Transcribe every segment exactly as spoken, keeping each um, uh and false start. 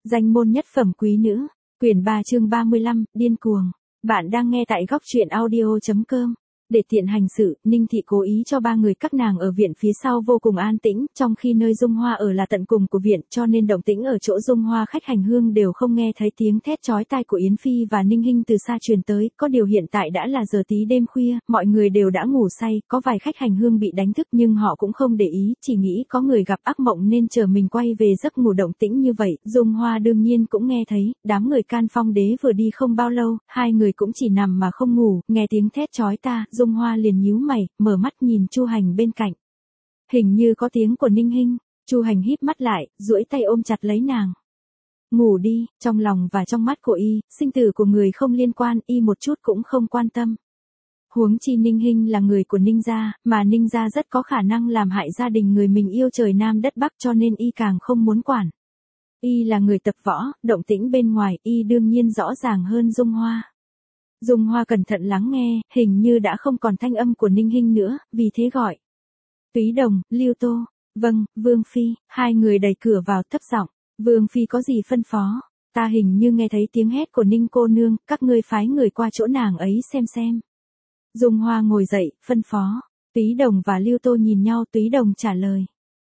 Danh môn nhất phẩm quý nữ, quyển ba chương ba mươi lăm, điên cuồng. Bạn đang nghe tại góc truyện audio chấm com. Để tiện hành sự, Ninh Thị cố ý cho ba người các nàng ở viện phía sau vô cùng an tĩnh, trong khi nơi Dung Hoa ở là tận cùng của viện, cho nên động tĩnh ở chỗ Dung Hoa khách hành hương đều không nghe thấy tiếng thét chói tai của Yến Phi và Ninh Hinh từ xa truyền tới. Có điều hiện tại đã là giờ tí đêm khuya, mọi người đều đã ngủ say, có vài khách hành hương bị đánh thức nhưng họ cũng không để ý, chỉ nghĩ có người gặp ác mộng nên chờ mình quay về giấc ngủ. Động tĩnh như vậy, Dung Hoa đương nhiên cũng nghe thấy. Đám người Can Phong Đế vừa đi không bao lâu, hai người cũng chỉ nằm mà không ngủ, nghe tiếng thét chói ta, Dung Hoa liền nhíu mày, mở mắt nhìn Chu Hành bên cạnh. Hình như có tiếng của Ninh Hinh. Chu Hành híp mắt lại, duỗi tay ôm chặt lấy nàng. Ngủ đi, trong lòng và trong mắt của y, sinh tử của người không liên quan, y một chút cũng không quan tâm. Huống chi Ninh Hinh là người của Ninh gia, mà Ninh gia rất có khả năng làm hại gia đình người mình yêu trời Nam đất Bắc, cho nên y càng không muốn quản. Y là người tập võ, động tĩnh bên ngoài y đương nhiên rõ ràng hơn Dung Hoa. Dung Hoa cẩn thận lắng nghe, hình như đã không còn thanh âm của Ninh Hinh nữa, vì thế gọi. Túy Đồng, Lưu Tô, vâng, Vương Phi, hai người đẩy cửa vào thấp giọng. Vương Phi có gì phân phó? Ta hình như nghe thấy tiếng hét của Ninh cô nương, các ngươi phái người qua chỗ nàng ấy xem xem. Dung Hoa ngồi dậy, phân phó. Túy Đồng và Lưu Tô nhìn nhau, Túy Đồng trả lời.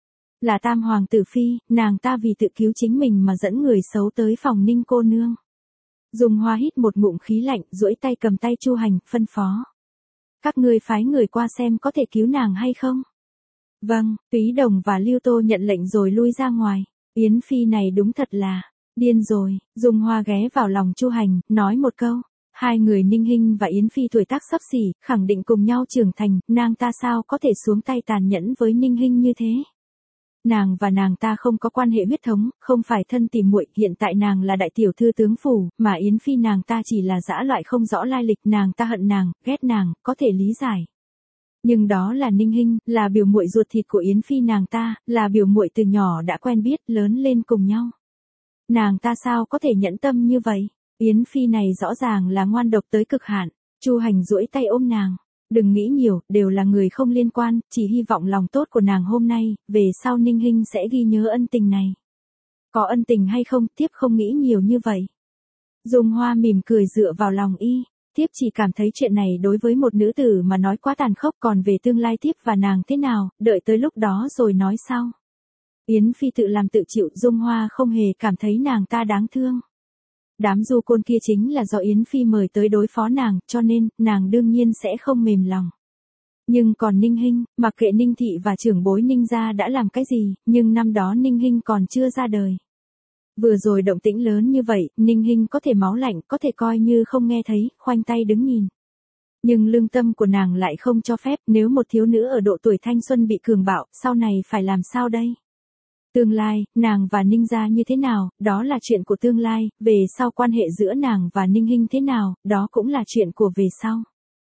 Là Tam Hoàng tử Phi, nàng ta vì tự cứu chính mình mà dẫn người xấu tới phòng Ninh cô nương. Dung Hoa hít một ngụm khí lạnh, duỗi tay cầm tay Chu Hành, phân phó. Các ngươi phái người qua xem có thể cứu nàng hay không? Vâng, Túy Đồng và Lưu Tô nhận lệnh rồi lui ra ngoài. Yến Phi này đúng thật là điên rồi. Dung Hoa ghé vào lòng Chu Hành, nói một câu. Hai người Ninh Hinh và Yến Phi tuổi tác xấp xỉ, khẳng định cùng nhau trưởng thành, nàng ta sao có thể xuống tay tàn nhẫn với Ninh Hinh như thế? Nàng và nàng ta không có quan hệ huyết thống, không phải thân tỉ muội, hiện tại nàng là đại tiểu thư tướng phủ, mà Yến Phi nàng ta chỉ là dã loại không rõ lai lịch, nàng ta hận nàng, ghét nàng, có thể lý giải. Nhưng đó là Ninh Hinh, là biểu muội ruột thịt của Yến Phi nàng ta, là biểu muội từ nhỏ đã quen biết, lớn lên cùng nhau. Nàng ta sao có thể nhẫn tâm như vậy? Yến Phi này rõ ràng là ngoan độc tới cực hạn. Chu Hành duỗi tay ôm nàng. Đừng nghĩ nhiều, đều là người không liên quan, chỉ hy vọng lòng tốt của nàng hôm nay, về sau Ninh Hinh sẽ ghi nhớ ân tình này. Có ân tình hay không, tiếp không nghĩ nhiều như vậy. Dung Hoa mỉm cười dựa vào lòng y, tiếp chỉ cảm thấy chuyện này đối với một nữ tử mà nói quá tàn khốc, còn về tương lai tiếp và nàng thế nào, đợi tới lúc đó rồi nói sau. Yến Phi tự làm tự chịu, Dung Hoa không hề cảm thấy nàng ta đáng thương. Đám du côn kia chính là do Yến Phi mời tới đối phó nàng, cho nên, nàng đương nhiên sẽ không mềm lòng. Nhưng còn Ninh Hinh, mặc kệ Ninh Thị và trưởng bối Ninh gia đã làm cái gì, nhưng năm đó Ninh Hinh còn chưa ra đời. Vừa rồi động tĩnh lớn như vậy, Ninh Hinh có thể máu lạnh, có thể coi như không nghe thấy, khoanh tay đứng nhìn. Nhưng lương tâm của nàng lại không cho phép, nếu một thiếu nữ ở độ tuổi thanh xuân bị cường bạo, sau này phải làm sao đây? Tương lai, nàng và Ninh gia như thế nào, đó là chuyện của tương lai, về sau quan hệ giữa nàng và Ninh Hinh thế nào, đó cũng là chuyện của về sau.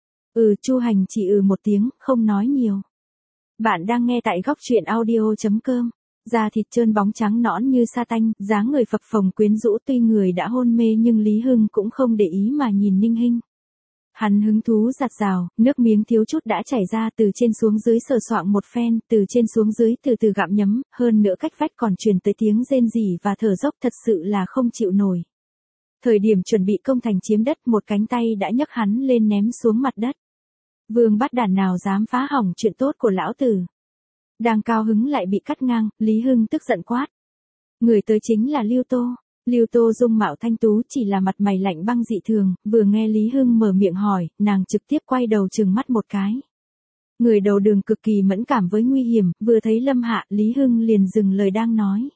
Ừ, Chu Hành chỉ ừ một tiếng, không nói nhiều. Bạn đang nghe tại góc truyện audio chấm com. Da thịt trơn bóng trắng nõn như sa tanh, dáng người phập phồng quyến rũ, tuy người đã hôn mê nhưng Lý Hưng cũng không để ý mà nhìn Ninh Hinh. Hắn hứng thú giặt rào, nước miếng thiếu chút đã chảy ra, từ trên xuống dưới sờ soạng một phen, từ trên xuống dưới từ từ gặm nhấm, hơn nữa cách vách còn truyền tới tiếng rên rỉ và thở dốc, thật sự là không chịu nổi. Thời điểm chuẩn bị công thành chiếm đất, một cánh tay đã nhấc hắn lên ném xuống mặt đất. Vương bắt đàn nào dám phá hỏng chuyện tốt của lão tử. Đang cao hứng lại bị cắt ngang, Lý Hưng tức giận quát. Người tới chính là Lưu Tô. Lưu Tô dung mạo thanh tú, chỉ là mặt mày lạnh băng dị thường, vừa nghe Lý Hưng mở miệng hỏi, nàng trực tiếp quay đầu trừng mắt một cái. Người đầu đường cực kỳ mẫn cảm với nguy hiểm, vừa thấy Lâm Hạ, Lý Hưng liền dừng lời đang nói.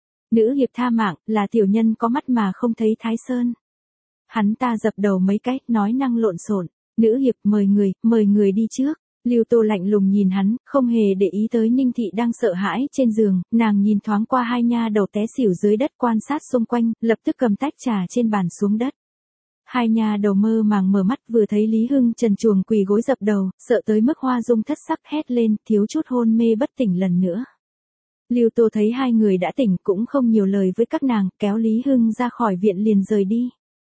Nữ hiệp tha mạng, là tiểu nhân có mắt mà không thấy Thái Sơn. Hắn ta dập đầu mấy cái, nói năng lộn xộn. Nữ hiệp mời người, mời người đi trước. Lưu Tô lạnh lùng nhìn hắn, không hề để ý tới Ninh Thị đang sợ hãi trên giường, nàng nhìn thoáng qua hai nha đầu té xỉu dưới đất, quan sát xung quanh, lập tức cầm tách trà trên bàn xuống đất. Hai nha đầu mơ màng mở mắt, vừa thấy Lý Hưng trần truồng quỳ gối dập đầu, sợ tới mức Hoa Dung thất sắc hét lên, thiếu chút hôn mê bất tỉnh lần nữa. Lưu Tô thấy hai người đã tỉnh cũng không nhiều lời với các nàng, kéo Lý Hưng ra khỏi viện liền rời đi.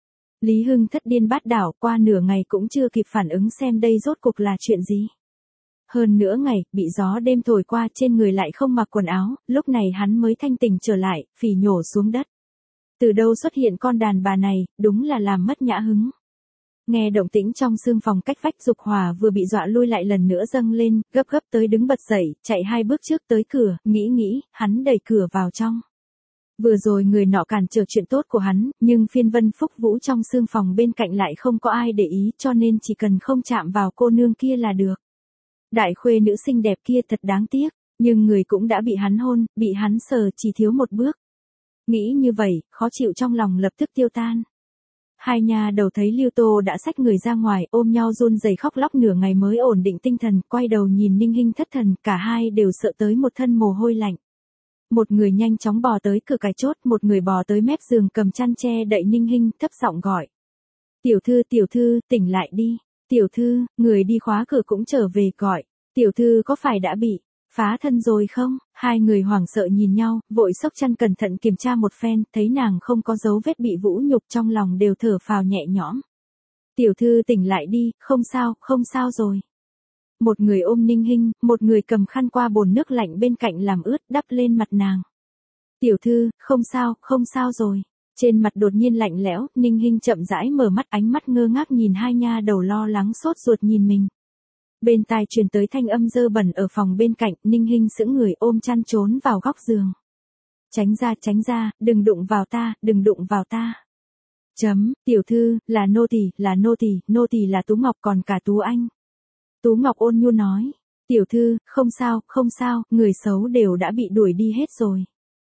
Lý Hưng thất điên bát đảo, qua nửa ngày cũng chưa kịp phản ứng xem đây rốt cuộc là chuyện gì. Hơn nửa ngày, bị gió đêm thổi qua, trên người lại không mặc quần áo, lúc này hắn mới thanh tỉnh trở lại, phì nhổ xuống đất. Từ đâu xuất hiện con đàn bà này, đúng là làm mất nhã hứng. Nghe động tĩnh trong sương phòng cách vách, Dục Hỏa vừa bị dọa lui lại lần nữa dâng lên, gấp gấp tới đứng bật dậy, chạy hai bước trước tới cửa, nghĩ nghĩ, hắn đẩy cửa vào trong. Vừa rồi người nọ cản trở chuyện tốt của hắn, nhưng phiên vân phúc vũ trong sương phòng bên cạnh lại không có ai để ý, cho nên chỉ cần không chạm vào cô nương kia là được. Đại khuê nữ xinh đẹp kia thật đáng tiếc, nhưng người cũng đã bị hắn hôn, bị hắn sờ, chỉ thiếu một bước. Nghĩ như vậy, khó chịu trong lòng lập tức tiêu tan. Hai nhà đầu thấy Lưu Tô đã xách người ra ngoài, ôm nhau run rẩy khóc lóc nửa ngày mới ổn định tinh thần, quay đầu nhìn Ninh Hinh thất thần, cả hai đều sợ tới một thân mồ hôi lạnh. Một người nhanh chóng bò tới cửa cài chốt, một người bò tới mép giường cầm chăn che đậy Ninh Hinh, thấp giọng gọi. Tiểu thư, tiểu thư, tỉnh lại đi. Tiểu thư, người đi khóa cửa cũng trở về gọi. Tiểu thư có phải đã bị phá thân rồi không? Hai người hoảng sợ nhìn nhau, vội xốc chăn cẩn thận kiểm tra một phen, thấy nàng không có dấu vết bị vũ nhục, trong lòng đều thở phào nhẹ nhõm. Tiểu thư tỉnh lại đi, không sao, không sao rồi. Một người ôm Ninh Hinh, một người cầm khăn qua bồn nước lạnh bên cạnh làm ướt, đắp lên mặt nàng. Tiểu thư, không sao, không sao rồi. Trên mặt đột nhiên lạnh lẽo, Ninh Hinh chậm rãi mở mắt, ánh mắt ngơ ngác nhìn hai nha đầu lo lắng sốt ruột nhìn mình. Bên tai truyền tới thanh âm dơ bẩn ở phòng bên cạnh, Ninh Hinh sững người ôm chăn trốn vào góc giường. Tránh ra, tránh ra, đừng đụng vào ta, đừng đụng vào ta. Chấm, tiểu thư, là nô tỳ, là nô tỳ, nô tỳ là Tú Ngọc còn cả Tú Anh. Tú Ngọc ôn nhu nói, tiểu thư, không sao, không sao, người xấu đều đã bị đuổi đi hết rồi.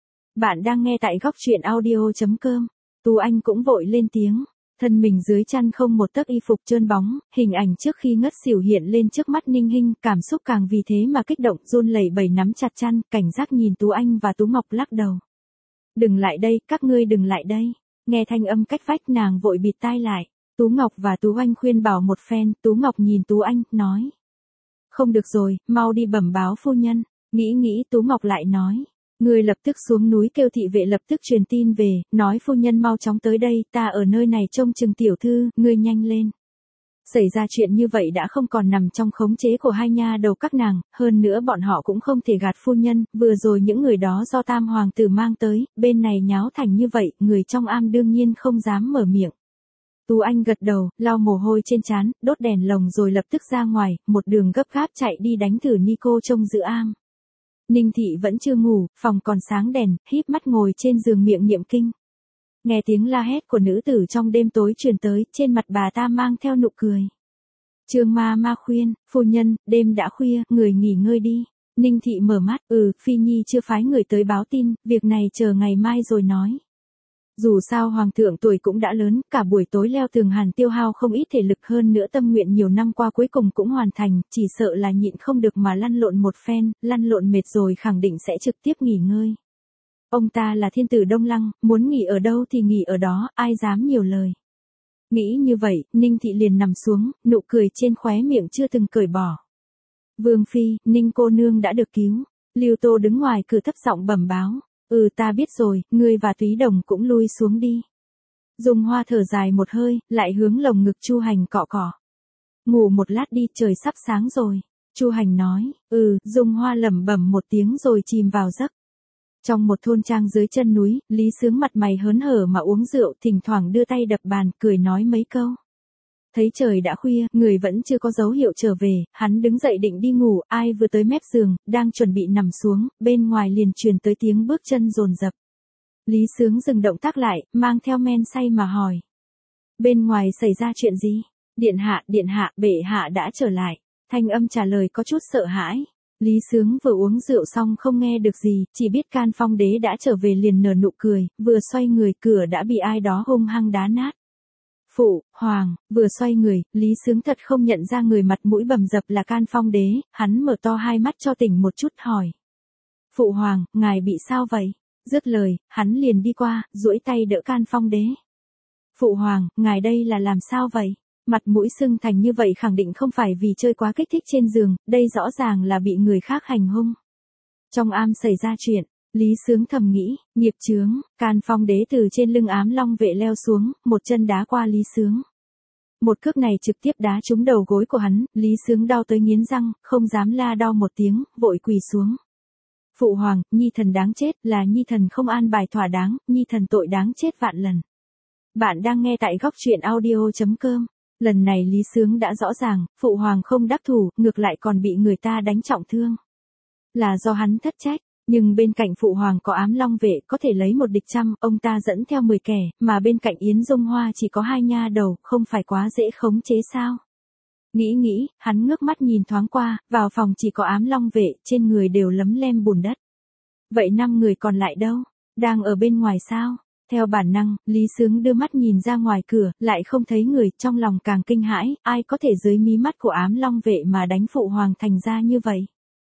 Bạn đang nghe tại góc truyện audio chấm com. Tú Anh cũng vội lên tiếng. Thân mình dưới chăn không một tấc y phục trơn bóng, hình ảnh trước khi ngất xỉu hiện lên trước mắt Ninh Hinh, cảm xúc càng vì thế mà kích động, run lẩy bẩy nắm chặt chăn, cảnh giác nhìn Tú Anh và Tú Ngọc lắc đầu. Đừng lại đây, các ngươi đừng lại đây. Nghe thanh âm cách vách, nàng vội bịt tai lại. Tú Ngọc và Tú Anh khuyên bảo một phen, Tú Ngọc nhìn Tú Anh, nói. Không được rồi, mau đi bẩm báo phu nhân. Nghĩ nghĩ Tú Ngọc lại nói. Người lập tức xuống núi kêu thị vệ lập tức truyền tin về, nói phu nhân mau chóng tới đây, ta ở nơi này trông chừng tiểu thư, ngươi nhanh lên. Xảy ra chuyện như vậy đã không còn nằm trong khống chế của hai nha đầu các nàng, hơn nữa bọn họ cũng không thể gạt phu nhân, vừa rồi những người đó do tam hoàng tử mang tới, bên này nháo thành như vậy, người trong am đương nhiên không dám mở miệng. Tú Anh gật đầu, lau mồ hôi trên trán, đốt đèn lồng rồi lập tức ra ngoài, một đường gấp gáp chạy đi đánh thử Nico trông giữ am. Ninh Thị vẫn chưa ngủ, phòng còn sáng đèn, híp mắt ngồi trên giường miệng niệm kinh. Nghe tiếng la hét của nữ tử trong đêm tối truyền tới, trên mặt bà ta mang theo nụ cười. Trương ma ma khuyên, phu nhân, đêm đã khuya, người nghỉ ngơi đi. Ninh Thị mở mắt, ừ, Phi Nhi chưa phái người tới báo tin, việc này chờ ngày mai rồi nói. Dù sao hoàng thượng tuổi cũng đã lớn, cả buổi tối leo tường hàn tiêu hao không ít thể lực, hơn nữa tâm nguyện nhiều năm qua cuối cùng cũng hoàn thành, chỉ sợ là nhịn không được mà lăn lộn một phen, lăn lộn mệt rồi khẳng định sẽ trực tiếp nghỉ ngơi. Ông ta là thiên tử Đông Lăng, muốn nghỉ ở đâu thì nghỉ ở đó, ai dám nhiều lời. Nghĩ như vậy, Ninh Thị liền nằm xuống, nụ cười trên khóe miệng chưa từng cởi bỏ. Vương Phi, Ninh cô nương đã được cứu. Lưu Tô đứng ngoài cửa thấp giọng bẩm báo. Ừ, ta biết rồi, ngươi và Túy Đồng cũng lui xuống đi. Dung Hoa thở dài một hơi, lại hướng lồng ngực Chu Hành cọ cọ. Ngủ một lát đi, trời sắp sáng rồi. Chu Hành nói, ừ, Dung Hoa lẩm bẩm một tiếng rồi chìm vào giấc. Trong một thôn trang dưới chân núi, Lý Sướng mặt mày hớn hở mà uống rượu, thỉnh thoảng đưa tay đập bàn, cười nói mấy câu. Thấy trời đã khuya, người vẫn chưa có dấu hiệu trở về, hắn đứng dậy định đi ngủ, ai vừa tới mép giường, đang chuẩn bị nằm xuống, bên ngoài liền truyền tới tiếng bước chân dồn dập. Lý Sướng dừng động tác lại, mang theo men say mà hỏi. Bên ngoài xảy ra chuyện gì? Điện hạ, điện hạ, bệ hạ đã trở lại. Thanh âm trả lời có chút sợ hãi. Lý Sướng vừa uống rượu xong không nghe được gì, chỉ biết Can Phong Đế đã trở về liền nở nụ cười, vừa xoay người cửa đã bị ai đó hung hăng đá nát. Phụ, Hoàng, vừa xoay người, Lý Sướng thật không nhận ra người mặt mũi bầm dập là Can Phong Đế, hắn mở to hai mắt cho tỉnh một chút hỏi. Phụ Hoàng, ngài bị sao vậy? Dứt lời, hắn liền đi qua, duỗi tay đỡ Can Phong Đế. Phụ Hoàng, ngài đây là làm sao vậy? Mặt mũi sưng thành như vậy khẳng định không phải vì chơi quá kích thích trên giường, đây rõ ràng là bị người khác hành hung. Trong am xảy ra chuyện. Lý Sướng thầm nghĩ, nghiệp chướng, Can Phong Đế từ trên lưng ám long vệ leo xuống, một chân đá qua Lý Sướng. Một cước này trực tiếp đá trúng đầu gối của hắn, Lý Sướng đau tới nghiến răng, không dám la đau một tiếng, vội quỳ xuống. Phụ hoàng, nhi thần đáng chết, là nhi thần không an bài thỏa đáng, nhi thần tội đáng chết vạn lần. Bạn đang nghe tại góc truyện audio.com. Lần này Lý Sướng đã rõ ràng, phụ hoàng không đắc thủ, ngược lại còn bị người ta đánh trọng thương. Là do hắn thất trách, nhưng bên cạnh phụ hoàng có Ám Long vệ có thể lấy một địch trăm, ông ta dẫn theo mười kẻ, mà bên cạnh Yến Dung Hoa chỉ có hai nha đầu, không phải quá dễ khống chế sao? Nghĩ nghĩ, hắn ngước mắt nhìn thoáng qua, vào phòng chỉ có Ám Long vệ, trên người đều lấm lem bùn đất. Vậy năm người còn lại đâu? Đang ở bên ngoài sao? Theo bản năng, Lý Sướng đưa mắt nhìn ra ngoài cửa, lại không thấy người, trong lòng càng kinh hãi, ai có thể dưới mí mắt của Ám Long vệ mà đánh phụ hoàng thành ra như vậy?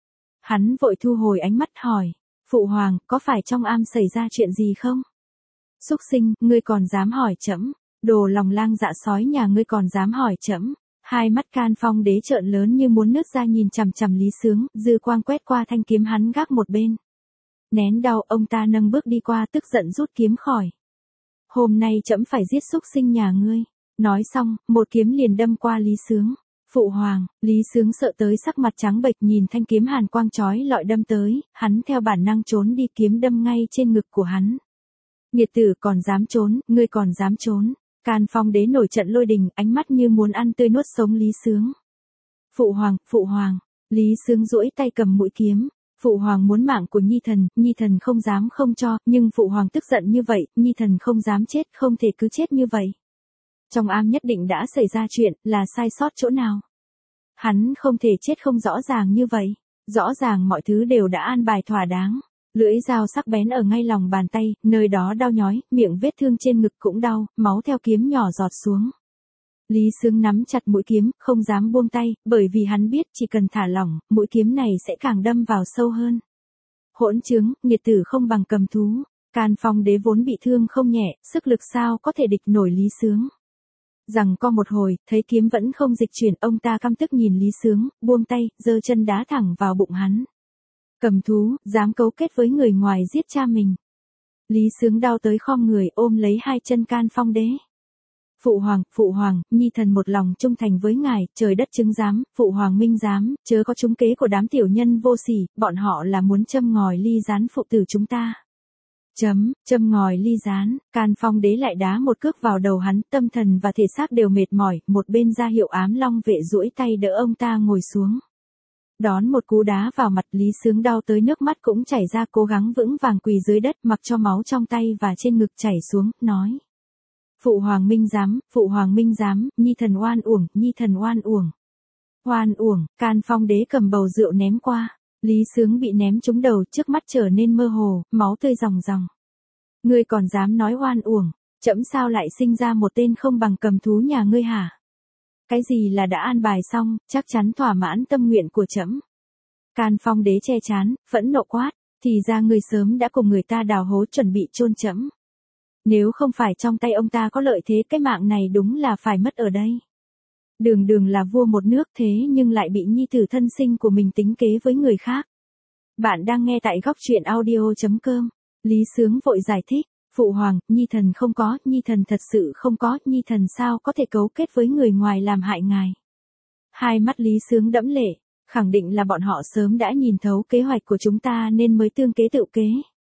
Hắn vội thu hồi ánh mắt hỏi, phụ hoàng, có phải trong am xảy ra chuyện gì không? Súc sinh, ngươi còn dám hỏi trẫm? Đồ lòng lang dạ sói nhà ngươi còn dám hỏi trẫm? Hai mắt Can Phong Đế trợn lớn như muốn nứt ra nhìn chằm chằm Lý Sướng, dư quang quét qua thanh kiếm hắn gác một bên. Nén đau, ông ta nâng bước đi qua, tức giận rút kiếm khỏi. Hôm nay trẫm phải giết súc sinh nhà ngươi. Nói xong, một kiếm liền đâm qua Lý Sướng. Phụ hoàng, Lý Sướng sợ tới sắc mặt trắng bệch nhìn thanh kiếm hàn quang chói lọi đâm tới, hắn theo bản năng trốn đi, kiếm đâm ngay trên ngực của hắn. Nghiệt tử còn dám trốn, ngươi còn dám trốn. Can Phong Đế nổi trận lôi đình, ánh mắt như muốn ăn tươi nuốt sống Lý Sướng. Phụ hoàng, phụ hoàng, Lý Sướng duỗi tay cầm mũi kiếm. Phụ hoàng muốn mạng của nhi thần, nhi thần không dám không cho, nhưng phụ hoàng tức giận như vậy, nhi thần không dám chết, không thể cứ chết như vậy. Trong am nhất định đã xảy ra chuyện, là sai sót chỗ nào? Hắn không thể chết không rõ ràng như vậy. Rõ ràng mọi thứ đều đã an bài thỏa đáng. Lưỡi dao sắc bén ở ngay lòng bàn tay, nơi đó đau nhói, miệng vết thương trên ngực cũng đau, máu theo kiếm nhỏ giọt xuống. Lý Sướng nắm chặt mũi kiếm, không dám buông tay, bởi vì hắn biết chỉ cần thả lỏng, mũi kiếm này sẽ càng đâm vào sâu hơn. Hỗn chứng, nghiệt tử không bằng cầm thú. Can Phong Đế vốn bị thương không nhẹ, sức lực sao có thể địch nổi Lý Sướng. Rằng co một hồi, thấy kiếm vẫn không dịch chuyển, ông ta căm tức nhìn Lý Sướng, buông tay, giơ chân đá thẳng vào bụng hắn. Cầm thú, dám cấu kết với người ngoài giết cha mình. Lý Sướng đau tới khom người ôm lấy hai chân Can Phong Đế. Phụ hoàng, phụ hoàng, nhi thần một lòng trung thành với ngài, trời đất chứng giám, phụ hoàng minh giám, chớ có trúng kế của đám tiểu nhân vô sỉ, bọn họ là muốn châm ngòi ly gián phụ tử chúng ta. Chấm, châm ngòi ly gián, Can Phong Đế lại đá một cước vào đầu hắn, tâm thần và thể xác đều mệt mỏi, một bên ra hiệu Ám Long vệ duỗi tay đỡ ông ta ngồi xuống. Đón một cú đá vào mặt, Lý Sướng đau tới nước mắt cũng chảy ra, cố gắng vững vàng quỳ dưới đất, mặc cho máu trong tay và trên ngực chảy xuống, nói. Phụ hoàng minh giám, phụ hoàng minh giám, nhi thần oan uổng, nhi thần oan uổng. Oan uổng, Can Phong Đế cầm bầu rượu ném qua. Lý Sướng bị ném trúng đầu, trước mắt trở nên mơ hồ, máu tươi ròng ròng. Ngươi còn dám nói oan uổng, trẫm sao lại sinh ra một tên không bằng cầm thú nhà ngươi hả? Cái gì là đã an bài xong, chắc chắn thỏa mãn tâm nguyện của trẫm. Can Phong Đế che chán, phẫn nộ quát, thì ra ngươi sớm đã cùng người ta đào hố chuẩn bị chôn trẫm. Nếu không phải trong tay ông ta có lợi thế, cái mạng này đúng là phải mất ở đây. Đường đường là vua một nước thế nhưng lại bị nhi tử thân sinh của mình tính kế với người khác. Bạn đang nghe tại góc truyện audio.com. Lý Sướng vội giải thích, phụ hoàng, nhi thần không có, nhi thần thật sự không có, nhi thần sao có thể cấu kết với người ngoài làm hại ngài. Hai mắt Lý Sướng đẫm lệ, khẳng định là bọn họ sớm đã nhìn thấu kế hoạch của chúng ta nên mới tương kế tự kế.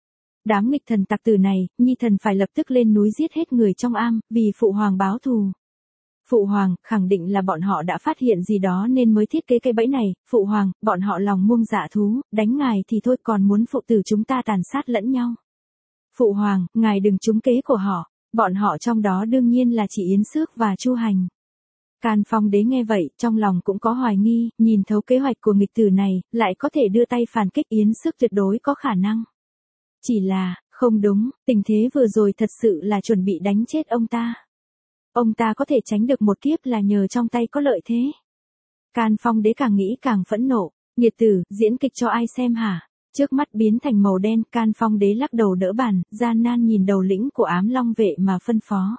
Đám nghịch thần tặc tử này, nhi thần phải lập tức lên núi giết hết người trong am, vì phụ hoàng báo thù. Phụ hoàng, khẳng định là bọn họ đã phát hiện gì đó nên mới thiết kế cái bẫy này, phụ hoàng, bọn họ lòng muông dạ thú, đánh ngài thì thôi còn muốn phụ tử chúng ta tàn sát lẫn nhau. Phụ hoàng, ngài đừng trúng kế của họ, bọn họ trong đó đương nhiên là chỉ Yến Xước và Chu Hành. Can Phong Đế nghe vậy, trong lòng cũng có hoài nghi, nhìn thấu kế hoạch của nghịch tử này, lại có thể đưa tay phản kích Yến Xước tuyệt đối có khả năng. Chỉ là, không đúng, tình thế vừa rồi thật sự là chuẩn bị đánh chết ông ta. Ông ta có thể tránh được một kiếp là nhờ trong tay có lợi thế. Can Phong Đế càng nghĩ càng phẫn nộ, nghiệt tử, diễn kịch cho ai xem hả? Trước mắt biến thành màu đen, Can Phong Đế lắc đầu đỡ bàn, gian nan nhìn đầu lĩnh của Ám Long vệ mà phân phó.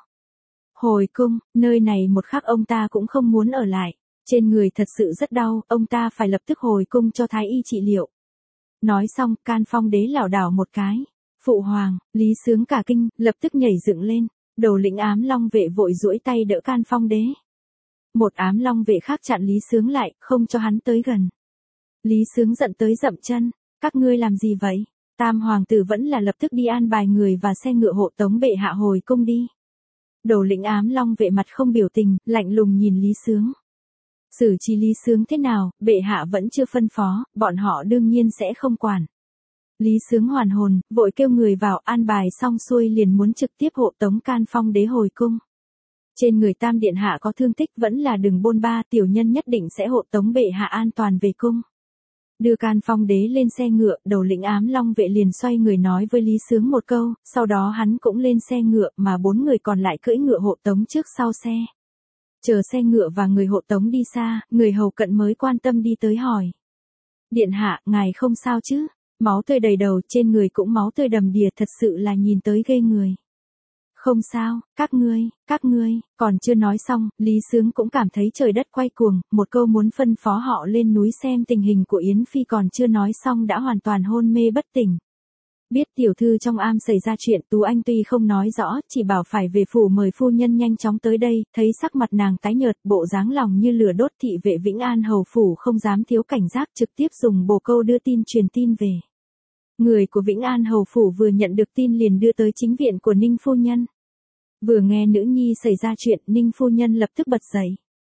Hồi cung, nơi này một khắc ông ta cũng không muốn ở lại, trên người thật sự rất đau, ông ta phải lập tức hồi cung cho thái y trị liệu. Nói xong, Can Phong Đế lảo đảo một cái. Phụ hoàng, Lý Sướng cả kinh, lập tức nhảy dựng lên. Đầu lĩnh Ám Long vệ vội duỗi tay đỡ Can Phong Đế. Một Ám Long vệ khác chặn Lý Sướng lại, không cho hắn tới gần. Lý Sướng giận tới dậm chân. Các ngươi làm gì vậy? Tam hoàng tử vẫn là lập tức đi an bài người và xe ngựa hộ tống bệ hạ hồi cung đi. Đầu lĩnh ám long vệ mặt không biểu tình, lạnh lùng nhìn Lý Sướng. Xử trí Lý Sướng thế nào, bệ hạ vẫn chưa phân phó, bọn họ đương nhiên sẽ không quản. Lý Sướng hoàn hồn, vội kêu người vào an bài xong xuôi liền muốn trực tiếp hộ tống Can Phong đế hồi cung. Trên người Tam điện hạ có thương tích vẫn là đừng bôn ba, tiểu nhân nhất định sẽ hộ tống bệ hạ an toàn về cung. Đưa Can Phong đế lên xe ngựa, đầu lĩnh ám long vệ liền xoay người nói với Lý Sướng một câu, sau đó hắn cũng lên xe ngựa mà bốn người còn lại cưỡi ngựa hộ tống trước sau xe. Chờ xe ngựa và người hộ tống đi xa, người hầu cận mới quan tâm đi tới hỏi. Điện hạ, ngài không sao chứ? Máu tươi đầy đầu, trên người cũng máu tươi đầm đìa, thật sự là nhìn tới ghê người. Không sao, các ngươi, các ngươi, còn chưa nói xong, Lý Sướng cũng cảm thấy trời đất quay cuồng, một câu muốn phân phó họ lên núi xem tình hình của Yến Phi còn chưa nói xong đã hoàn toàn hôn mê bất tỉnh. Biết tiểu thư trong am xảy ra chuyện, Tú Anh tuy không nói rõ, chỉ bảo phải về phủ mời phu nhân nhanh chóng tới đây, thấy sắc mặt nàng tái nhợt, bộ dáng lòng như lửa đốt, thị vệ Vĩnh An hầu phủ không dám thiếu cảnh giác, trực tiếp dùng bồ câu đưa tin truyền tin về. Người của Vĩnh An hầu phủ vừa nhận được tin liền đưa tới chính viện của Ninh phu nhân. Vừa nghe nữ nhi xảy ra chuyện, Ninh phu nhân lập tức bật dậy.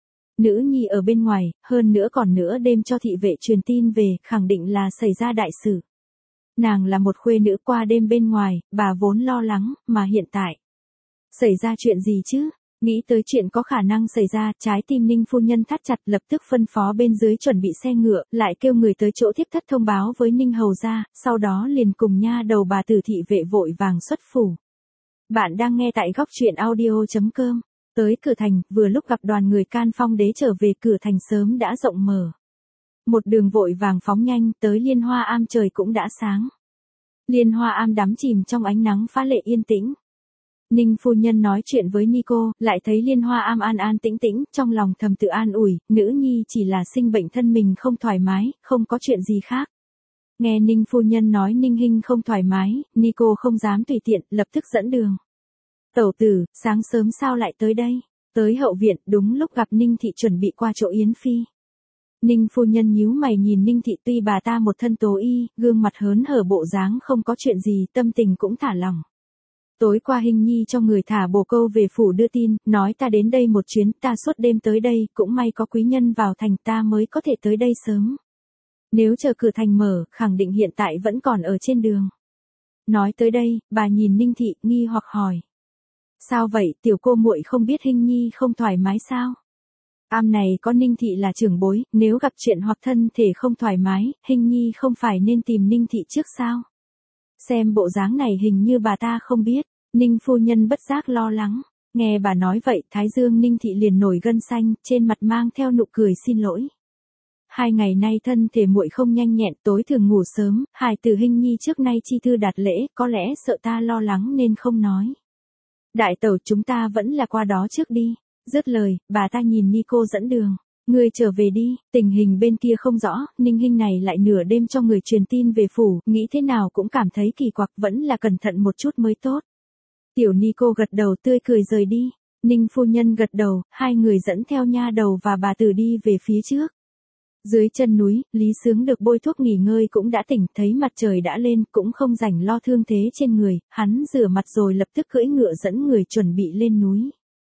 Nữ nhi ở bên ngoài, hơn nữa còn nữa đêm cho thị vệ truyền tin về, khẳng định là xảy ra đại sự. Nàng là một khuê nữ qua đêm bên ngoài, bà vốn lo lắng, mà hiện tại. Xảy ra chuyện gì chứ? Nghĩ tới chuyện có khả năng xảy ra, trái tim Ninh phu nhân thắt chặt, lập tức phân phó bên dưới chuẩn bị xe ngựa, lại kêu người tới chỗ thiếp thất thông báo với Ninh hầu gia, sau đó liền cùng nha đầu bà tử thị vệ vội vàng xuất phủ. Bạn đang nghe tại góc truyện audio chấm com. Tới cửa thành, vừa lúc gặp đoàn người Can Phong đế trở về, cửa thành sớm đã rộng mở. Một đường vội vàng phóng nhanh tới Liên Hoa Am, trời cũng đã sáng. Liên Hoa Am đắm chìm trong ánh nắng phá lệ yên tĩnh. Ninh phu nhân nói chuyện với Nico, lại thấy Liên Hoa Am an an tĩnh tĩnh, trong lòng thầm tự an ủi, nữ nhi chỉ là sinh bệnh thân mình không thoải mái, không có chuyện gì khác. Nghe Ninh phu nhân nói Ninh Hinh không thoải mái, Nico không dám tùy tiện, lập tức dẫn đường. Tẩu tử, sáng sớm sao lại tới đây? Tới hậu viện, đúng lúc gặp Ninh thị chuẩn bị qua chỗ Yến Phi. Ninh phu nhân nhíu mày nhìn Ninh thị, tuy bà ta một thân tố y, gương mặt hớn hở bộ dáng không có chuyện gì, tâm tình cũng thả lỏng. Tối qua Hinh nhi cho người thả bồ câu về phủ đưa tin, nói ta đến đây một chuyến, ta suốt đêm tới đây, cũng may có quý nhân vào thành ta mới có thể tới đây sớm. Nếu chờ cửa thành mở, khẳng định hiện tại vẫn còn ở trên đường. Nói tới đây, bà nhìn Ninh thị, nghi hoặc hỏi. Sao vậy, tiểu cô muội không biết Hinh nhi không thoải mái sao? Am này có Ninh thị là trưởng bối, nếu gặp chuyện hoặc thân thể không thoải mái, Hinh nhi không phải nên tìm Ninh thị trước sao? Xem bộ dáng này hình như bà ta không biết. Ninh phu nhân bất giác lo lắng. Nghe bà nói vậy, thái dương Ninh thị liền nổi gân xanh, trên mặt mang theo nụ cười xin lỗi. Hai ngày nay thân thể muội không nhanh nhẹn, tối thường ngủ sớm, hài tử Hinh nhi trước nay chi thư đạt lễ, có lẽ sợ ta lo lắng nên không nói. Đại tẩu, chúng ta vẫn là qua đó trước đi. Dứt lời, bà ta nhìn Nico dẫn đường. Ngươi trở về đi, tình hình bên kia không rõ, Ninh Hinh này lại nửa đêm cho người truyền tin về phủ, nghĩ thế nào cũng cảm thấy kỳ quặc, vẫn là cẩn thận một chút mới tốt. Tiểu Nico gật đầu tươi cười rời đi. Ninh phu nhân gật đầu, hai người dẫn theo nha đầu và bà tử đi về phía trước. Dưới chân núi, Lý Sướng được bôi thuốc nghỉ ngơi cũng đã tỉnh, thấy mặt trời đã lên, cũng không rảnh lo thương thế trên người, hắn rửa mặt rồi lập tức cưỡi ngựa dẫn người chuẩn bị lên núi.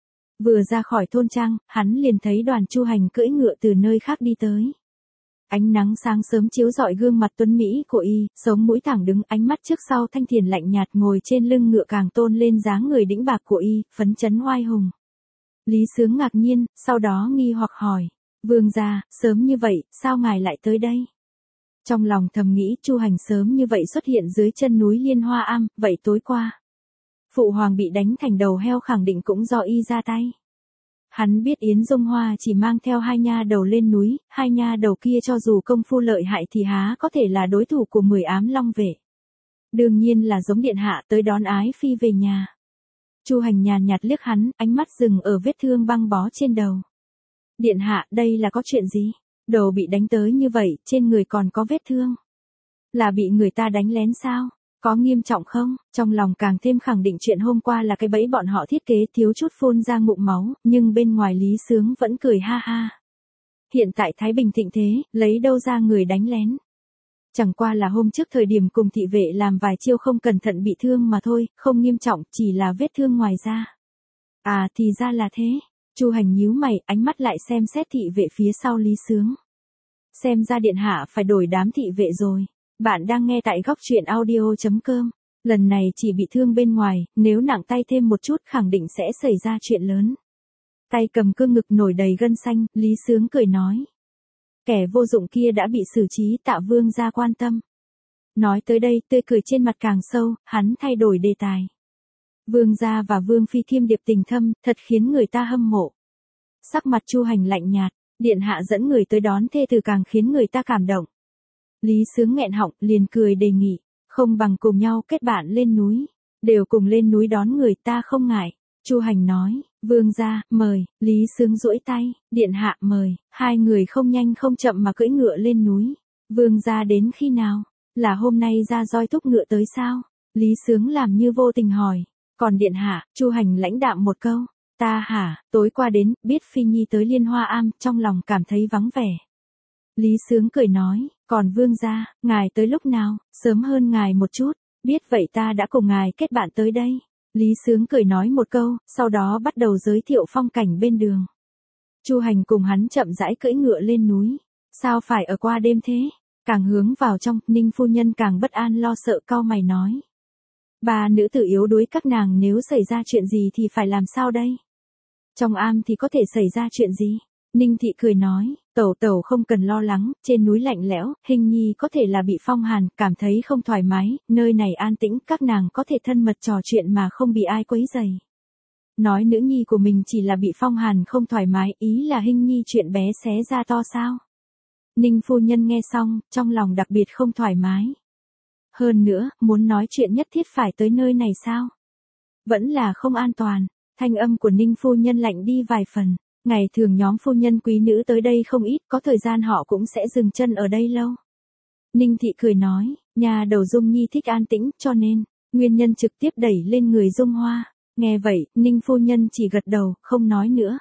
Vừa ra khỏi thôn trang, hắn liền thấy đoàn Chu Hành cưỡi ngựa từ nơi khác đi tới. Ánh nắng sáng sớm chiếu rọi gương mặt tuấn mỹ của y, sống mũi thẳng đứng, ánh mắt trước sau thanh thiền lạnh nhạt, ngồi trên lưng ngựa càng tôn lên dáng người đĩnh bạc của y, phấn chấn oai hùng. Lý Sướng ngạc nhiên, sau đó nghi hoặc hỏi, vương gia, sớm như vậy, sao ngài lại tới đây? Trong lòng thầm nghĩ, Chu Hành sớm như vậy xuất hiện dưới chân núi Liên Hoa Am, vậy tối qua phụ hoàng bị đánh thành đầu heo khẳng định cũng do y ra tay. Hắn biết Yến Dung Hoa chỉ mang theo hai nha đầu lên núi, hai nha đầu kia cho dù công phu lợi hại thì há có thể là đối thủ của mười ám long vệ. Đương nhiên là giống điện hạ tới đón ái phi về nhà. Chu Hành nhàn nhạt liếc hắn, ánh mắt dừng ở vết thương băng bó trên đầu. Điện hạ, đây là có chuyện gì? Đầu bị đánh tới như vậy, trên người còn có vết thương. Là bị người ta đánh lén sao? Có nghiêm trọng không? Trong lòng càng thêm khẳng định chuyện hôm qua là cái bẫy bọn họ thiết kế, thiếu chút phun ra ngụm máu, nhưng bên ngoài Lý Sướng vẫn cười ha ha. Hiện tại Thái Bình thịnh thế, lấy đâu ra người đánh lén? Chẳng qua là hôm trước thời điểm cùng thị vệ làm vài chiêu không cẩn thận bị thương mà thôi, không nghiêm trọng, chỉ là vết thương ngoài da. À thì ra là thế. Chu Hành nhíu mày, ánh mắt lại xem xét thị vệ phía sau Lý Sướng. Xem ra điện hạ phải đổi đám thị vệ rồi. Bạn đang nghe tại góc truyện audio chấm com. Lần này chỉ bị thương bên ngoài, nếu nặng tay thêm một chút khẳng định sẽ xảy ra chuyện lớn. Tay cầm cương ngực nổi đầy gân xanh, Lý Sướng cười nói. Kẻ vô dụng kia đã bị xử trí, Tạ vương gia quan tâm. Nói tới đây, tươi cười trên mặt càng sâu, hắn thay đổi đề tài. Vương gia và Vương phi thiêm điệp tình thâm, thật khiến người ta hâm mộ. Sắc mặt Chu Hành lạnh nhạt, điện hạ dẫn người tới đón thê tử càng khiến người ta cảm động. Lý Sướng nghẹn họng, liền cười đề nghị, không bằng cùng nhau kết bạn lên núi, đều cùng lên núi đón người ta không ngại. Chu Hành nói, vương gia, mời. Lý Sướng duỗi tay, điện hạ mời. Hai người không nhanh không chậm mà cưỡi ngựa lên núi. Vương gia đến khi nào? Là hôm nay ra roi thúc ngựa tới sao? Lý Sướng làm như vô tình hỏi. Còn điện hạ? Chu Hành lãnh đạm một câu. Ta hả, tối qua đến, biết Phi Nhi tới Liên Hoa Am, trong lòng cảm thấy vắng vẻ. Lý Sướng cười nói, còn vương gia, ngài tới lúc nào? Sớm hơn ngài một chút. Biết vậy ta đã cùng ngài kết bạn tới đây. Lý Sướng cười nói một câu, sau đó bắt đầu giới thiệu phong cảnh bên đường. Chu Hành cùng hắn chậm rãi cưỡi ngựa lên núi. Sao phải ở qua đêm thế? Càng hướng vào trong, Ninh phu nhân càng bất an lo sợ cau mày nói. Ba nữ tử yếu đuối các nàng nếu xảy ra chuyện gì thì phải làm sao đây? Trong am thì có thể xảy ra chuyện gì? Ninh thị cười nói, tẩu tẩu không cần lo lắng, trên núi lạnh lẽo, Hình nhi có thể là bị phong hàn, cảm thấy không thoải mái, nơi này an tĩnh, các nàng có thể thân mật trò chuyện mà không bị ai quấy rầy. Nói nữ nhi của mình chỉ là bị phong hàn không thoải mái, ý là Hình nhi chuyện bé xé ra to sao? Ninh phu nhân nghe xong, trong lòng đặc biệt không thoải mái. Hơn nữa, muốn nói chuyện nhất thiết phải tới nơi này sao? Vẫn là không an toàn. Thanh âm của Ninh phu nhân lạnh đi vài phần. Ngày thường nhóm phu nhân quý nữ tới đây không ít, có thời gian họ cũng sẽ dừng chân ở đây lâu. Ninh thị cười nói, nhà đầu Dung Nhi thích an tĩnh, cho nên, nguyên nhân trực tiếp đẩy lên người Dung Hoa. Nghe vậy, Ninh phu nhân chỉ gật đầu, không nói nữa.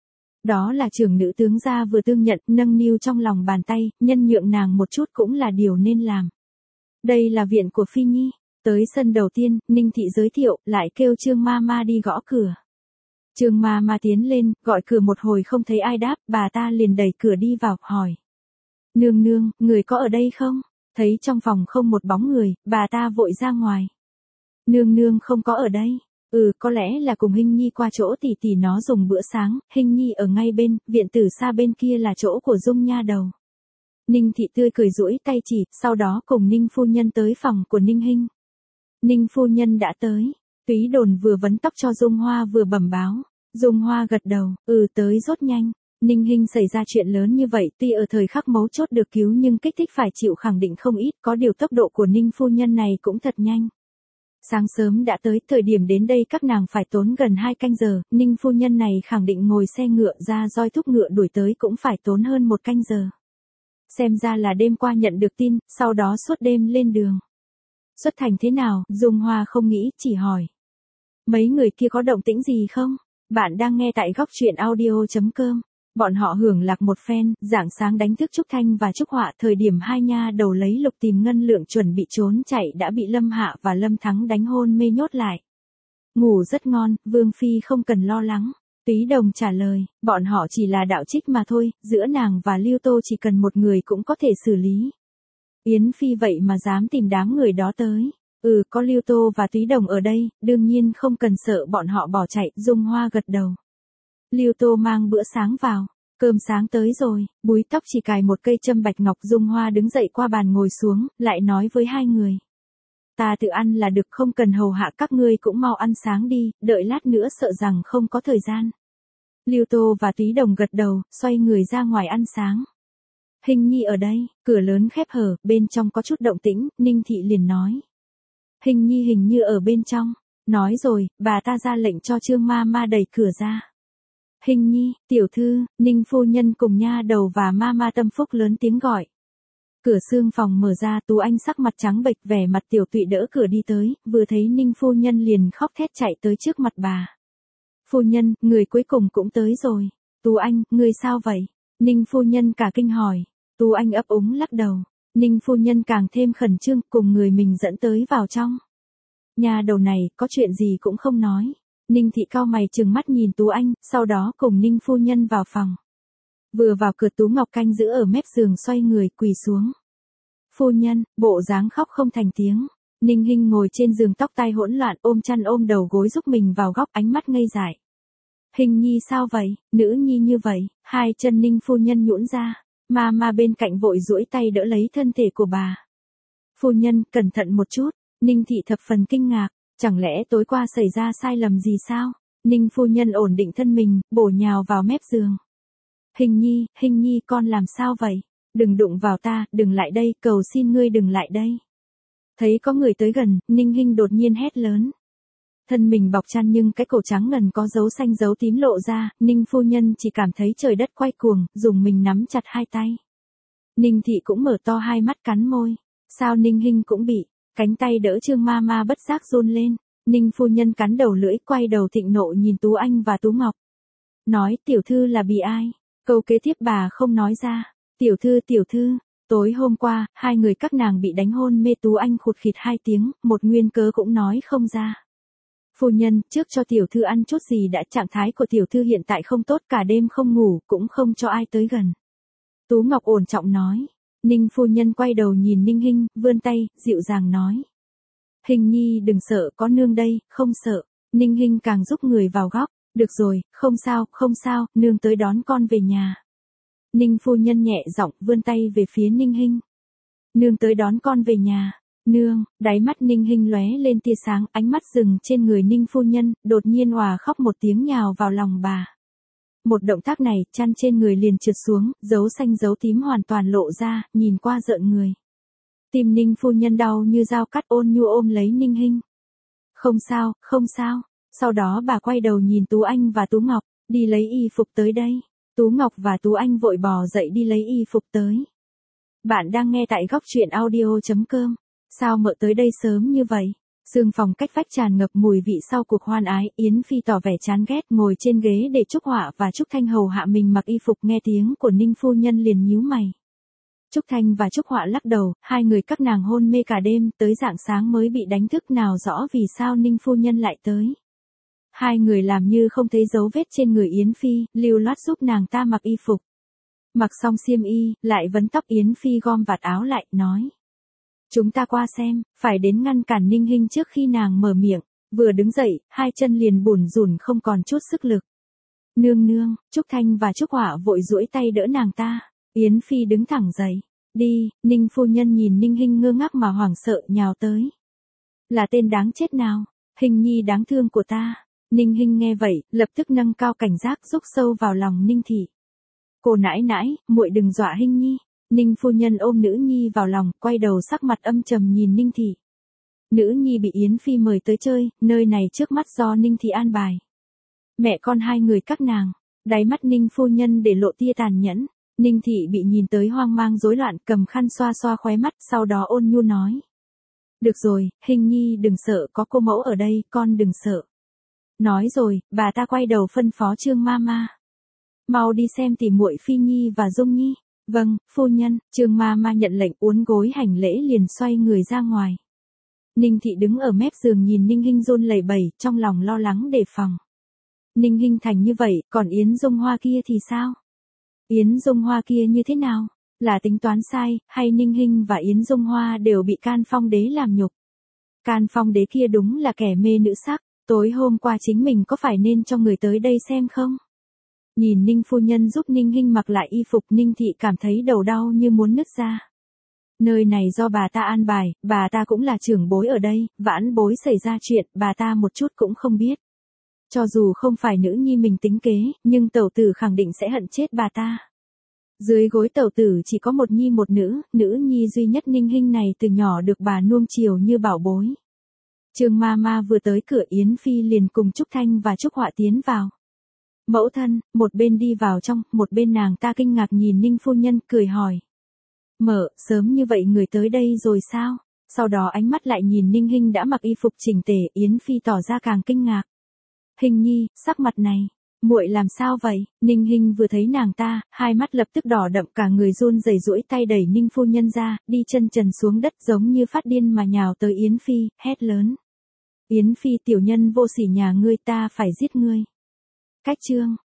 Đó là trưởng nữ tướng gia vừa tương nhận, nâng niu trong lòng bàn tay, nhân nhượng nàng một chút cũng là điều nên làm. Đây là viện của Phi Nhi. Tới sân đầu tiên, Ninh thị giới thiệu, lại kêu Trương ma ma đi gõ cửa. Trương ma ma tiến lên, gọi cửa một hồi không thấy ai đáp, bà ta liền đẩy cửa đi vào, hỏi. Nương nương, người có ở đây không? Thấy trong phòng không một bóng người, bà ta vội ra ngoài. Nương nương không có ở đây. Ừ, có lẽ là cùng Hình nhi qua chỗ tỷ tỷ nó dùng bữa sáng, Hình nhi ở ngay bên, viện tử xa bên kia là chỗ của Dung nha đầu. Ninh thị tươi cười duỗi tay chỉ, sau đó cùng Ninh phu nhân tới phòng của Ninh Hinh. Ninh phu nhân đã tới. Túy Đồn vừa vấn tóc cho Dung Hoa vừa bẩm báo. Dung Hoa gật đầu, ừ tới rốt nhanh. Ninh Hinh xảy ra chuyện lớn như vậy, tuy ở thời khắc mấu chốt được cứu nhưng kích thích phải chịu khẳng định không ít, có điều tốc độ của Ninh phu nhân này cũng thật nhanh. Sáng sớm đã tới, thời điểm đến đây các nàng phải tốn gần hai canh giờ, Ninh phu nhân này khẳng định ngồi xe ngựa ra roi thúc ngựa đuổi tới cũng phải tốn hơn một canh giờ. Xem ra là đêm qua nhận được tin, sau đó suốt đêm lên đường. Xuất thành thế nào, Dung Hoa không nghĩ, chỉ hỏi. Mấy người kia có động tĩnh gì không? Bạn đang nghe tại góc truyện audio chấm com. Bọn họ hưởng lạc một phen, rạng sáng đánh thức Trúc Thanh và Trúc Họa, thời điểm hai nha đầu lấy lục tìm ngân lượng chuẩn bị trốn chạy đã bị Lâm Hạ và Lâm Thắng đánh hôn mê nhốt lại. Ngủ rất ngon, Vương Phi không cần lo lắng. Túy Đồng trả lời, bọn họ chỉ là đạo trích mà thôi, giữa nàng và Lưu Tô chỉ cần một người cũng có thể xử lý. Yến Phi vậy mà dám tìm đám người đó tới. Ừ, có Lưu Tô và Túy Đồng ở đây, đương nhiên không cần sợ bọn họ bỏ chạy, Dung Hoa gật đầu. Lưu Tô mang bữa sáng vào, cơm sáng tới rồi, búi tóc chỉ cài một cây châm bạch ngọc. Dung Hoa đứng dậy qua bàn ngồi xuống, lại nói với hai người. Ta tự ăn là được, không cần hầu hạ các ngươi, cũng mau ăn sáng đi, đợi lát nữa sợ rằng không có thời gian. Lưu Tô và Túy Đồng gật đầu, xoay người ra ngoài ăn sáng. Hình nhi ở đây, cửa lớn khép hở, bên trong có chút động tĩnh, Ninh thị liền nói. Hình nhi hình như ở bên trong. Nói rồi, bà ta ra lệnh cho Trương ma ma đẩy cửa ra. Hình nhi, tiểu thư, Ninh phu nhân cùng nha đầu và ma ma Tâm Phúc lớn tiếng gọi. Cửa xương phòng mở ra, Tú Anh sắc mặt trắng bệch vẻ mặt tiểu tụy đỡ cửa đi tới, vừa thấy Ninh phu nhân liền khóc thét chạy tới trước mặt bà. Phu nhân, người cuối cùng cũng tới rồi. Tú Anh, người sao vậy? Ninh phu nhân cả kinh hỏi. Tú Anh ấp úng lắc đầu. Ninh phu nhân càng thêm khẩn trương, cùng người mình dẫn tới vào trong. Nhà đầu này, có chuyện gì cũng không nói. Ninh thị cau mày trừng mắt nhìn Tú Anh, sau đó cùng Ninh phu nhân vào phòng. Vừa vào cửa Tú Ngọc canh giữ ở mép giường xoay người quỳ xuống. Phu nhân, bộ dáng khóc không thành tiếng. Ninh Hinh ngồi trên giường tóc tai hỗn loạn ôm chăn ôm đầu gối giúp mình vào góc ánh mắt ngây dại. Hình nhi sao vậy, nữ nhi như vậy, hai chân Ninh phu nhân nhũn ra, ma ma bên cạnh vội duỗi tay đỡ lấy thân thể của bà. Phu nhân, cẩn thận một chút, Ninh thị thập phần kinh ngạc, chẳng lẽ tối qua xảy ra sai lầm gì sao? Ninh phu nhân ổn định thân mình, bổ nhào vào mép giường. Hình nhi, Hình nhi con làm sao vậy? Đừng đụng vào ta, đừng lại đây, cầu xin ngươi đừng lại đây. Thấy có người tới gần, Ninh Hinh đột nhiên hét lớn. Thân mình bọc chăn nhưng cái cổ trắng ngần có dấu xanh dấu tím lộ ra, Ninh phu nhân chỉ cảm thấy trời đất quay cuồng, dùng mình nắm chặt hai tay. Ninh thị cũng mở to hai mắt cắn môi. Sao Ninh Hinh cũng bị, cánh tay đỡ Trương ma ma bất giác run lên. Ninh phu nhân cắn đầu lưỡi quay đầu thịnh nộ nhìn Tú Anh và Tú Ngọc. Nói tiểu thư là bị ai? Câu kế tiếp bà không nói ra. Tiểu thư tiểu thư, tối hôm qua, hai người các nàng bị đánh hôn mê. Tú Anh khụt khịt hai tiếng, một nguyên cớ cũng nói không ra. Phu nhân, trước cho tiểu thư ăn chút gì đã, trạng thái của tiểu thư hiện tại không tốt, cả đêm không ngủ, cũng không cho ai tới gần. Tú Ngọc ổn trọng nói. Ninh phu nhân quay đầu nhìn Ninh Hinh, vươn tay, dịu dàng nói. Hình nhi đừng sợ, có nương đây, không sợ. Ninh Hinh càng giúp người vào góc. Được rồi, không sao, không sao, nương tới đón con về nhà. Ninh phu nhân nhẹ giọng vươn tay về phía Ninh Hinh. Nương tới đón con về nhà. Nương, đáy mắt Ninh Hinh lóe lên tia sáng, ánh mắt dừng trên người Ninh phu nhân, đột nhiên òa khóc một tiếng nhào vào lòng bà. Một động tác này, chăn trên người liền trượt xuống, dấu xanh dấu tím hoàn toàn lộ ra, nhìn qua rợn người. Tim Ninh phu nhân đau như dao cắt, ôn nhu ôm lấy Ninh Hinh. Không sao, không sao. Sau đó bà quay đầu nhìn Tú Anh và Tú Ngọc, đi lấy y phục tới đây. Tú Ngọc và Tú Anh vội bò dậy đi lấy y phục tới. Bạn đang nghe tại góc truyện audio chấm com. Sao mợ tới đây sớm như vậy? Sương phòng cách vách tràn ngập mùi vị sau cuộc hoan ái, Yến Phi tỏ vẻ chán ghét ngồi trên ghế để Trúc Họa và Trúc Thanh hầu hạ mình mặc y phục, nghe tiếng của Ninh phu nhân liền nhíu mày. Trúc Thanh và Trúc Họa lắc đầu, hai người các nàng hôn mê cả đêm, tới rạng sáng mới bị đánh thức, nào rõ vì sao Ninh phu nhân lại tới. Hai người làm như không thấy dấu vết trên người Yến Phi, lưu loát giúp nàng ta mặc y phục. Mặc xong xiêm y, lại vấn tóc Yến Phi gom vạt áo lại, nói. Chúng ta qua xem, phải đến ngăn cản Ninh Hinh trước khi nàng mở miệng. Vừa đứng dậy, hai chân liền bủn rủn không còn chút sức lực. Nương nương, Trúc Thanh và Trúc Họa vội duỗi tay đỡ nàng ta. Yến Phi đứng thẳng dậy. Đi, Ninh phu nhân nhìn Ninh Hinh ngơ ngác mà hoảng sợ nhào tới. Là tên đáng chết nào? Hình nhi đáng thương của ta. Ninh Hinh nghe vậy, lập tức nâng cao cảnh giác, rúc sâu vào lòng Ninh thị. Cô nãi nãi, muội đừng dọa Hinh nhi. Ninh phu nhân ôm nữ nhi vào lòng, quay đầu sắc mặt âm trầm nhìn Ninh thị. Nữ nhi bị Yến Phi mời tới chơi, nơi này trước mắt do Ninh thị an bài. Mẹ con hai người các nàng, đáy mắt Ninh phu nhân để lộ tia tàn nhẫn. Ninh thị bị nhìn tới hoang mang rối loạn, cầm khăn xoa xoa khóe mắt, sau đó ôn nhu nói. Được rồi, Hinh nhi đừng sợ, có cô mẫu ở đây, con đừng sợ. Nói rồi, bà ta quay đầu phân phó Trương ma ma. Mau đi xem tỉ muội Phi nhi và Dung nhi. Vâng, phu nhân. Trương ma ma nhận lệnh, uốn gối hành lễ liền xoay người ra ngoài. Ninh thị đứng ở mép giường nhìn Ninh Hinh run lẩy bẩy, trong lòng lo lắng đề phòng. Ninh Hinh thành như vậy, còn Yến Dung Hoa kia thì sao? Yến Dung Hoa kia như thế nào? Là tính toán sai, hay Ninh Hinh và Yến Dung Hoa đều bị Can Phong đế làm nhục? Can Phong đế kia đúng là kẻ mê nữ sắc, tối hôm qua chính mình có phải nên cho người tới đây xem không? Nhìn Ninh phu nhân giúp Ninh Hinh mặc lại y phục, Ninh thị cảm thấy đầu đau như muốn nứt ra. Nơi này do bà ta an bài, bà ta cũng là trưởng bối ở đây, vãn bối xảy ra chuyện, bà ta một chút cũng không biết. Cho dù không phải nữ nhi mình tính kế, nhưng tẩu tử khẳng định sẽ hận chết bà ta. Dưới gối tẩu tử chỉ có một nhi một nữ, nữ nhi duy nhất Ninh Hinh này từ nhỏ được bà nuông chiều như bảo bối. Trương ma ma vừa tới cửa, Yến Phi liền cùng Trúc Thanh và Trúc Họa tiến vào. Mẫu thân, một bên đi vào trong, một bên nàng ta kinh ngạc nhìn Ninh phu nhân, cười hỏi. Mợ, sớm như vậy người tới đây rồi sao? Sau đó ánh mắt lại nhìn Ninh Hinh đã mặc y phục chỉnh tề, Yến Phi tỏ ra càng kinh ngạc. Hình nhi, sắc mặt này, muội làm sao vậy? Ninh Hinh vừa thấy nàng ta, hai mắt lập tức đỏ đậm, cả người run rẩy duỗi tay đẩy Ninh phu nhân ra, đi chân trần xuống đất giống như phát điên mà nhào tới Yến Phi, hét lớn. Yến Phi, tiểu nhân vô sỉ nhà ngươi, ta phải giết ngươi. Cách chương